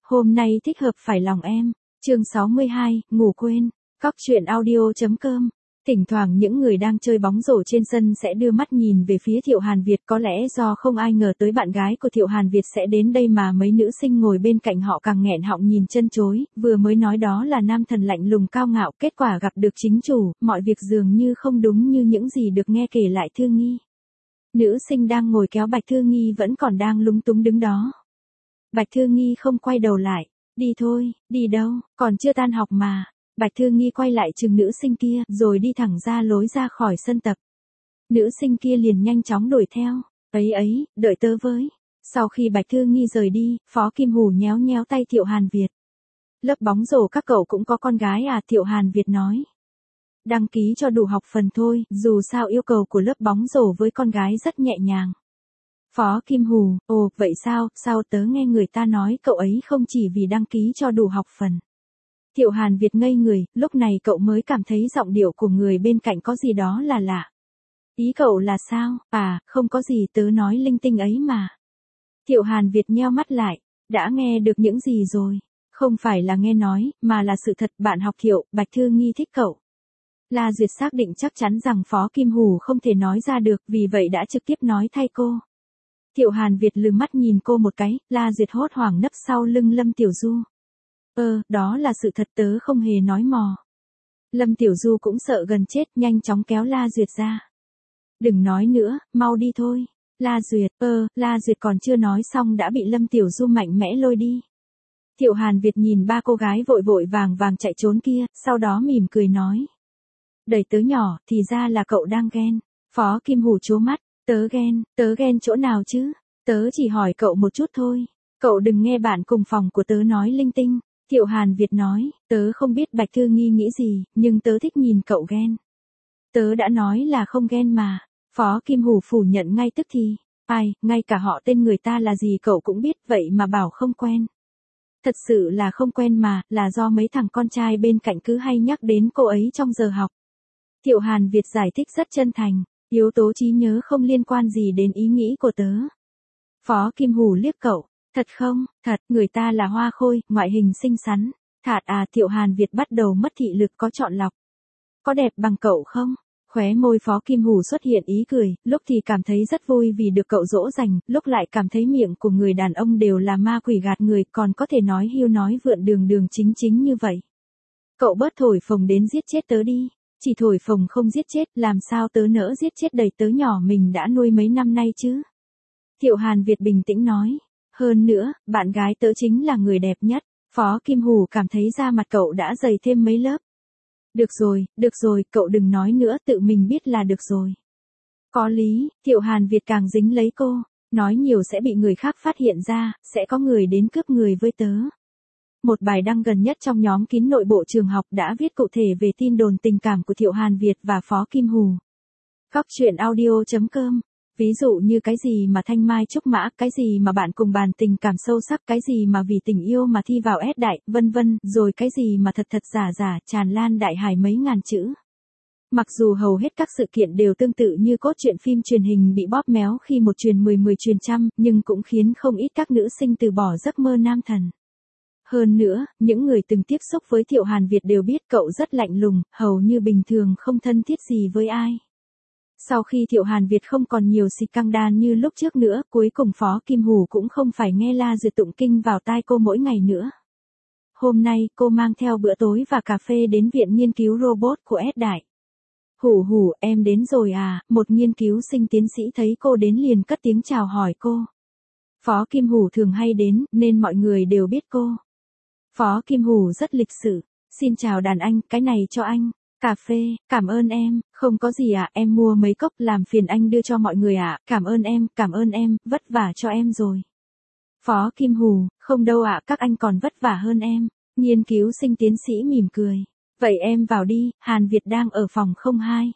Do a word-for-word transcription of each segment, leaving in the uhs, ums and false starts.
Hôm nay thích hợp phải lòng em. Chương sáu mươi hai, ngủ quên. Cóc truyện audio chấm com. Thỉnh thoảng những người đang chơi bóng rổ trên sân sẽ đưa mắt nhìn về phía Thiệu Hàn Việt, có lẽ do không ai ngờ tới bạn gái của Thiệu Hàn Việt sẽ đến đây mà mấy nữ sinh ngồi bên cạnh họ càng nghẹn họng nhìn chân chối, vừa mới nói đó là nam thần lạnh lùng cao ngạo, kết quả gặp được chính chủ, mọi việc dường như không đúng như những gì được nghe kể lại Thư Nghi. Nữ sinh đang ngồi kéo Bạch Thư Nghi vẫn còn đang lúng túng đứng đó. Bạch Thư Nghi không quay đầu lại, đi thôi, đi đâu, còn chưa tan học mà. Bạch Thư Nghi quay lại chừng nữ sinh kia, rồi đi thẳng ra lối ra khỏi sân tập. Nữ sinh kia liền nhanh chóng đuổi theo, ấy ấy, đợi tớ với. Sau khi Bạch Thư Nghi rời đi, Phó Kim Hủ nhéo nhéo tay Thiệu Hàn Việt. Lớp bóng rổ các cậu cũng có con gái à? Thiệu Hàn Việt nói. Đăng ký cho đủ học phần thôi, dù sao yêu cầu của lớp bóng rổ với con gái rất nhẹ nhàng. Phó Kim Hủ, ồ, vậy sao, sao tớ nghe người ta nói cậu ấy không chỉ vì đăng ký cho đủ học phần. Thiệu Hàn Việt ngây người, lúc này cậu mới cảm thấy giọng điệu của người bên cạnh có gì đó là lạ. Ý cậu là sao? À, không có gì, tớ nói linh tinh ấy mà. Thiệu Hàn Việt nheo mắt lại, đã nghe được những gì rồi? Không phải là nghe nói, mà là sự thật. Bạn học Thiệu, Bạch Thư Nghi thích cậu. La Duyệt xác định chắc chắn rằng Phó Kim Hủ không thể nói ra được, vì vậy đã trực tiếp nói thay cô. Thiệu Hàn Việt lườm mắt nhìn cô một cái, La Duyệt hốt hoảng nấp sau lưng Lâm Tiểu Du. Ơ, đó là sự thật, tớ không hề nói mò. Lâm Tiểu Du cũng sợ gần chết, nhanh chóng kéo La Duyệt ra. Đừng nói nữa, mau đi thôi. La Duyệt, ơ, La Duyệt còn chưa nói xong đã bị Lâm Tiểu Du mạnh mẽ lôi đi. Thiệu Hàn Việt nhìn ba cô gái vội vội vàng vàng chạy trốn kia, sau đó mỉm cười nói. Đẩy tớ nhỏ, thì ra là cậu đang ghen. Phó Kim Hủ trố mắt, tớ ghen, tớ ghen chỗ nào chứ? Tớ chỉ hỏi cậu một chút thôi. Cậu đừng nghe bạn cùng phòng của tớ nói linh tinh. Thiệu Hàn Việt nói, tớ không biết Bạch Thư Nghi nghĩ gì, nhưng tớ thích nhìn cậu ghen. Tớ đã nói là không ghen mà. Phó Kim Hủ phủ nhận ngay tức thì. Ai, ngay cả họ tên người ta là gì cậu cũng biết, vậy mà bảo không quen. Thật sự là không quen mà, là do mấy thằng con trai bên cạnh cứ hay nhắc đến cô ấy trong giờ học. Thiệu Hàn Việt giải thích rất chân thành, yếu tố trí nhớ không liên quan gì đến ý nghĩ của tớ. Phó Kim Hủ liếc cậu. Thật không? Thật, người ta là hoa khôi, ngoại hình xinh xắn. Thạt à? Thiệu Hàn Việt bắt đầu mất thị lực, có chọn lọc. Có đẹp bằng cậu không? Khóe môi Phó Kim Hủ xuất hiện ý cười, lúc thì cảm thấy rất vui vì được cậu dỗ dành, lúc lại cảm thấy miệng của người đàn ông đều là ma quỷ gạt người, còn có thể nói hiu nói vượn đường đường chính chính như vậy. Cậu bớt thổi phồng đến giết chết tớ đi. Chỉ thổi phồng không giết chết, làm sao tớ nỡ giết chết đầy tớ nhỏ mình đã nuôi mấy năm nay chứ? Thiệu Hàn Việt bình tĩnh nói. Hơn nữa, bạn gái tớ chính là người đẹp nhất. Phó Kim Hủ cảm thấy da mặt cậu đã dày thêm mấy lớp. Được rồi, được rồi, cậu đừng nói nữa, tự mình biết là được rồi. Có lý, Thiệu Hàn Việt càng dính lấy cô. Nói nhiều sẽ bị người khác phát hiện ra, sẽ có người đến cướp người với tớ. Một bài đăng gần nhất trong nhóm kín nội bộ trường học đã viết cụ thể về tin đồn tình cảm của Thiệu Hàn Việt và Phó Kim Hủ. Cóc truyện audio chấm com. Ví dụ như cái gì mà thanh mai trúc mã, cái gì mà bạn cùng bàn tình cảm sâu sắc, cái gì mà vì tình yêu mà thi vào S đại, vân vân, rồi cái gì mà thật thật giả giả, tràn lan đại hải mấy ngàn chữ. Mặc dù hầu hết các sự kiện đều tương tự như cốt truyện phim truyền hình bị bóp méo khi một truyền mười mười truyền trăm, nhưng cũng khiến không ít các nữ sinh từ bỏ giấc mơ nam thần. Hơn nữa, những người từng tiếp xúc với Thiệu Hàn Việt đều biết cậu rất lạnh lùng, hầu như bình thường không thân thiết gì với ai. Sau khi Thiệu Hàn Việt không còn nhiều xì căng đan như lúc trước nữa, cuối cùng Phó Kim Hủ cũng không phải nghe La Duyệt tụng kinh vào tai cô mỗi ngày nữa. Hôm nay, cô mang theo bữa tối và cà phê đến viện nghiên cứu robot của S đại. Hủ hủ, em đến rồi à? Một nghiên cứu sinh tiến sĩ thấy cô đến liền cất tiếng chào hỏi cô. Phó Kim Hủ thường hay đến, nên mọi người đều biết cô. Phó Kim Hủ rất lịch sự. Xin chào đàn anh, cái này cho anh. Cà phê, cảm ơn em, không có gì ạ, à, em mua mấy cốc làm phiền anh đưa cho mọi người ạ, à. Cảm ơn em, cảm ơn em, vất vả cho em rồi. Phó Kim Hủ, không đâu ạ, à, các anh còn vất vả hơn em. Nghiên cứu sinh tiến sĩ mỉm cười. Vậy em vào đi, Hàn Việt đang ở phòng không hai.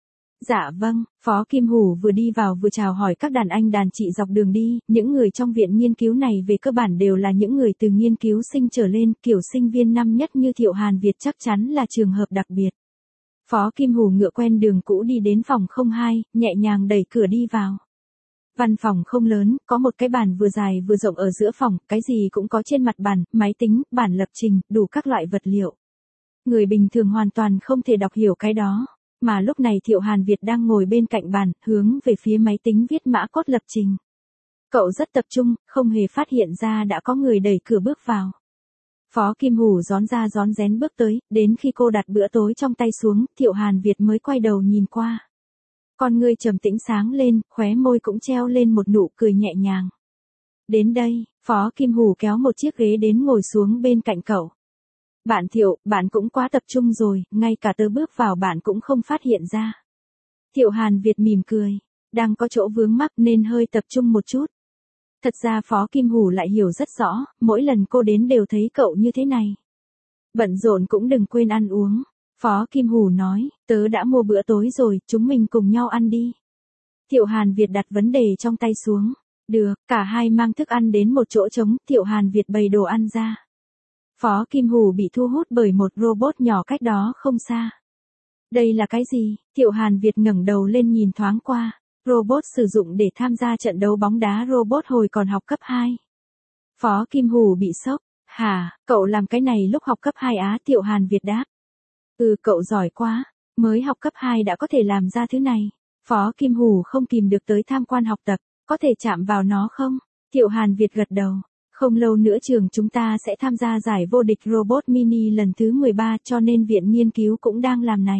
Dạ vâng, Phó Kim Hủ vừa đi vào vừa chào hỏi các đàn anh đàn chị dọc đường đi, những người trong viện nghiên cứu này về cơ bản đều là những người từ nghiên cứu sinh trở lên, kiểu sinh viên năm nhất như Thiệu Hàn Việt chắc chắn là trường hợp đặc biệt. Phó Kim Hủ ngựa quen đường cũ đi đến phòng không hai, nhẹ nhàng đẩy cửa đi vào. Văn phòng không lớn, có một cái bàn vừa dài vừa rộng ở giữa phòng, cái gì cũng có trên mặt bàn, máy tính, bản lập trình, đủ các loại vật liệu. Người bình thường hoàn toàn không thể đọc hiểu cái đó. Mà lúc này Thiệu Hàn Việt đang ngồi bên cạnh bàn, hướng về phía máy tính viết mã code lập trình. Cậu rất tập trung, không hề phát hiện ra đã có người đẩy cửa bước vào. Phó Kim Hủ rón ra rón rén bước tới, đến khi cô đặt bữa tối trong tay xuống, Thiệu Hàn Việt mới quay đầu nhìn qua. Con ngươi trầm tĩnh sáng lên, khóe môi cũng treo lên một nụ cười nhẹ nhàng. Đến đây, Phó Kim Hủ kéo một chiếc ghế đến ngồi xuống bên cạnh cậu. Bạn Thiệu, bạn cũng quá tập trung rồi, ngay cả tớ bước vào bạn cũng không phát hiện ra. Thiệu Hàn Việt mỉm cười, đang có chỗ vướng mắc nên hơi tập trung một chút. Thật ra Phó Kim Hủ lại hiểu rất rõ, mỗi lần cô đến đều thấy cậu như thế này. Bận rộn cũng đừng quên ăn uống. Phó Kim Hủ nói, tớ đã mua bữa tối rồi, chúng mình cùng nhau ăn đi. Thiệu Hàn Việt đặt vấn đề trong tay xuống. Được, cả hai mang thức ăn đến một chỗ trống, Thiệu Hàn Việt bày đồ ăn ra. Phó Kim Hủ bị thu hút bởi một robot nhỏ cách đó không xa. Đây là cái gì? Thiệu Hàn Việt ngẩng đầu lên nhìn thoáng qua. Robot sử dụng để tham gia trận đấu bóng đá robot hồi còn học cấp hai. Phó Kim Hủ bị sốc. Hả, cậu làm cái này lúc học cấp hai á? Thiệu Hàn Việt đáp. Ừ, cậu giỏi quá, mới học cấp hai đã có thể làm ra thứ này. Phó Kim Hủ không kìm được tới tham quan học tập, có thể chạm vào nó không? Thiệu Hàn Việt gật đầu. Không lâu nữa trường chúng ta sẽ tham gia giải vô địch robot mini lần thứ mười ba cho nên viện nghiên cứu cũng đang làm này.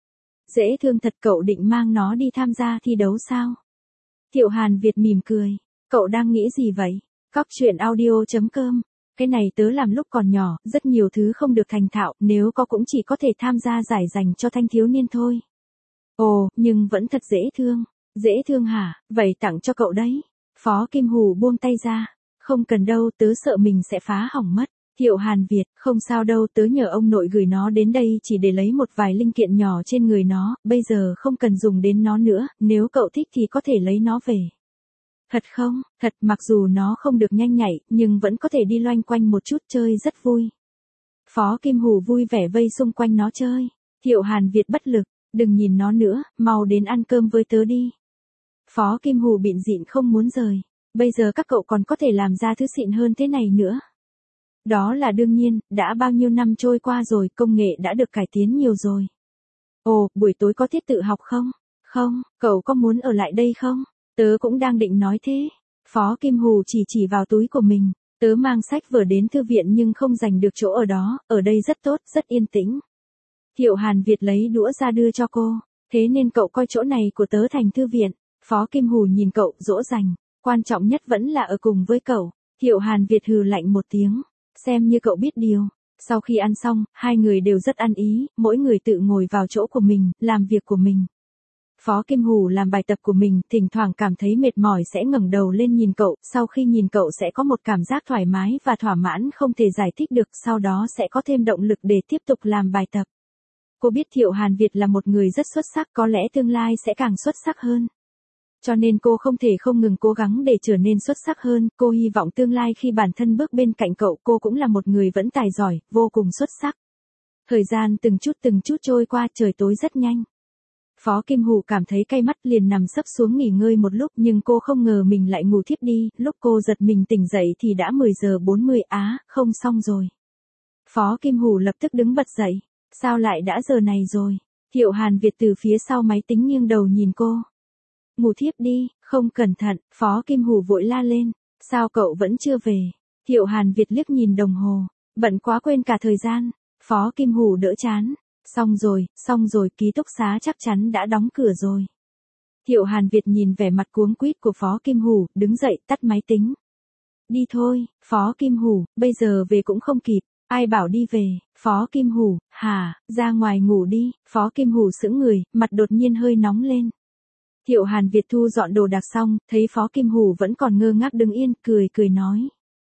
Dễ thương thật, cậu định mang nó đi tham gia thi đấu sao? Thiệu Hàn Việt mỉm cười. Cậu đang nghĩ gì vậy? Cóc truyện audio chấm com. Cái này tớ làm lúc còn nhỏ, rất nhiều thứ không được thành thạo, nếu có cũng chỉ có thể tham gia giải dành cho thanh thiếu niên thôi. Ồ, nhưng vẫn thật dễ thương. Dễ thương hả? Vậy tặng cho cậu đấy. Phó Kim Hủ buông tay ra. Không cần đâu, tớ sợ mình sẽ phá hỏng mất. Thiệu Hàn Việt, không sao đâu, tớ nhờ ông nội gửi nó đến đây chỉ để lấy một vài linh kiện nhỏ trên người nó, bây giờ không cần dùng đến nó nữa, nếu cậu thích thì có thể lấy nó về. Thật không? Thật, mặc dù nó không được nhanh nhạy, nhưng vẫn có thể đi loanh quanh một chút, chơi rất vui. Phó Kim Hủ vui vẻ vây xung quanh nó chơi. Thiệu Hàn Việt bất lực, đừng nhìn nó nữa, mau đến ăn cơm với tớ đi. Phó Kim Hủ bịn dịn không muốn rời. Bây giờ các cậu còn có thể làm ra thứ xịn hơn thế này nữa. Đó là đương nhiên, đã bao nhiêu năm trôi qua rồi, công nghệ đã được cải tiến nhiều rồi. Ồ, buổi tối có tiết tự học không? Không, cậu có muốn ở lại đây không? Tớ cũng đang định nói thế. Phó Kim Hủ chỉ chỉ vào túi của mình. Tớ mang sách vở đến thư viện nhưng không giành được chỗ ở đó, ở đây rất tốt, rất yên tĩnh. Thiệu Hàn Việt lấy đũa ra đưa cho cô. Thế nên cậu coi chỗ này của tớ thành thư viện. Phó Kim Hủ nhìn cậu, dỗ dành. Quan trọng nhất vẫn là ở cùng với cậu. Thiệu Hàn Việt hừ lạnh một tiếng. Xem như cậu biết điều. Sau khi ăn xong, hai người đều rất ăn ý, mỗi người tự ngồi vào chỗ của mình, làm việc của mình. Phó Kim Hủ làm bài tập của mình, thỉnh thoảng cảm thấy mệt mỏi sẽ ngẩng đầu lên nhìn cậu, sau khi nhìn cậu sẽ có một cảm giác thoải mái và thỏa mãn không thể giải thích được, sau đó sẽ có thêm động lực để tiếp tục làm bài tập. Cô biết Thiệu Hàn Việt là một người rất xuất sắc, có lẽ tương lai sẽ càng xuất sắc hơn. Cho nên cô không thể không ngừng cố gắng để trở nên xuất sắc hơn, cô hy vọng tương lai khi bản thân bước bên cạnh cậu cô cũng là một người vẫn tài giỏi, vô cùng xuất sắc. Thời gian từng chút từng chút trôi qua, trời tối rất nhanh. Phó Kim Hủ cảm thấy cay mắt liền nằm sấp xuống nghỉ ngơi một lúc nhưng cô không ngờ mình lại ngủ thiếp đi, lúc cô giật mình tỉnh dậy thì đã mười giờ bốn mươi, á, không xong rồi. Phó Kim Hủ lập tức đứng bật dậy, sao lại đã giờ này rồi? Thiệu Hàn Việt từ phía sau máy tính nghiêng đầu nhìn cô. Ngủ thiếp đi, không cẩn thận, Phó Kim Hủ vội la lên, sao cậu vẫn chưa về? Thiệu Hàn Việt liếc nhìn đồng hồ, bận quá quên cả thời gian. Phó Kim Hủ đỡ chán. Xong rồi, xong rồi, ký túc xá chắc chắn đã đóng cửa rồi. Thiệu Hàn Việt nhìn vẻ mặt cuống quýt của Phó Kim Hủ, đứng dậy tắt máy tính. Đi thôi, Phó Kim Hủ, bây giờ về cũng không kịp, ai bảo đi về? Phó Kim Hủ, hả, ra ngoài ngủ đi. Phó Kim Hủ sững người, mặt đột nhiên hơi nóng lên. Thiệu Hàn Việt thu dọn đồ đạc xong, thấy Phó Kim Hủ vẫn còn ngơ ngác đứng yên, cười cười nói.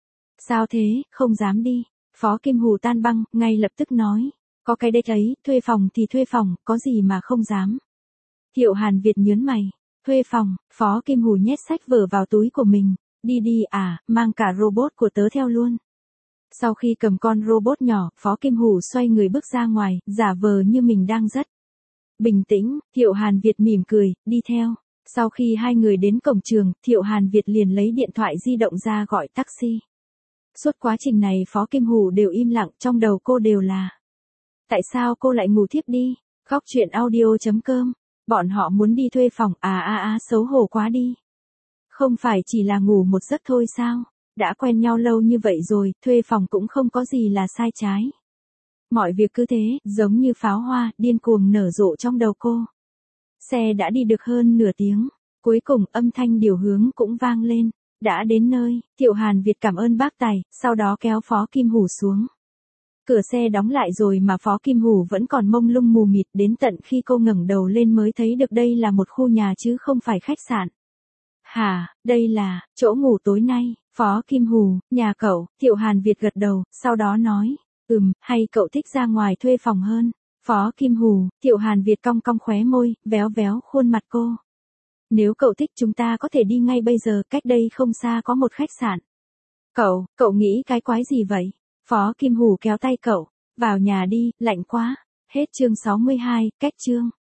Sao thế, không dám đi? Phó Kim Hủ tan băng, ngay lập tức nói. Có cái đếch ấy, thuê phòng thì thuê phòng, có gì mà không dám. Thiệu Hàn Việt nhớn mày. Thuê phòng, Phó Kim Hủ nhét sách vở vào túi của mình. Đi đi à, mang cả robot của tớ theo luôn. Sau khi cầm con robot nhỏ, Phó Kim Hủ xoay người bước ra ngoài, giả vờ như mình đang rất bình tĩnh. Thiệu Hàn Việt mỉm cười, đi theo. Sau khi hai người đến cổng trường, Thiệu Hàn Việt liền lấy điện thoại di động ra gọi taxi. Suốt quá trình này Phó Kim Hủ đều im lặng, trong đầu cô đều là: tại sao cô lại ngủ thiếp đi? Góc truyện audio chấm com. Bọn họ muốn đi thuê phòng, à à à xấu hổ quá đi. Không phải chỉ là ngủ một giấc thôi sao? Đã quen nhau lâu như vậy rồi, thuê phòng cũng không có gì là sai trái. Mọi việc cứ thế, giống như pháo hoa, điên cuồng nở rộ trong đầu cô. Xe đã đi được hơn nửa tiếng. Cuối cùng âm thanh điều hướng cũng vang lên. Đã đến nơi, Thiệu Hàn Việt cảm ơn bác tài, sau đó kéo Phó Kim Hủ xuống. Cửa xe đóng lại rồi mà Phó Kim Hủ vẫn còn mông lung mù mịt, đến tận khi cô ngẩng đầu lên mới thấy được đây là một khu nhà chứ không phải khách sạn. Hả, đây là chỗ ngủ tối nay? Phó Kim Hủ, nhà cậu? Thiệu Hàn Việt gật đầu, sau đó nói: ừm, hay cậu thích ra ngoài thuê phòng hơn? Phó Kim Hủ, Thiệu Hàn Việt cong cong khóe môi, véo véo khuôn mặt cô. Nếu cậu thích chúng ta có thể đi ngay bây giờ, cách đây không xa có một khách sạn. Cậu, cậu nghĩ cái quái gì vậy? Phó Kim Hủ kéo tay cậu. Vào nhà đi, lạnh quá. Hết chương sáu mươi hai, cách chương.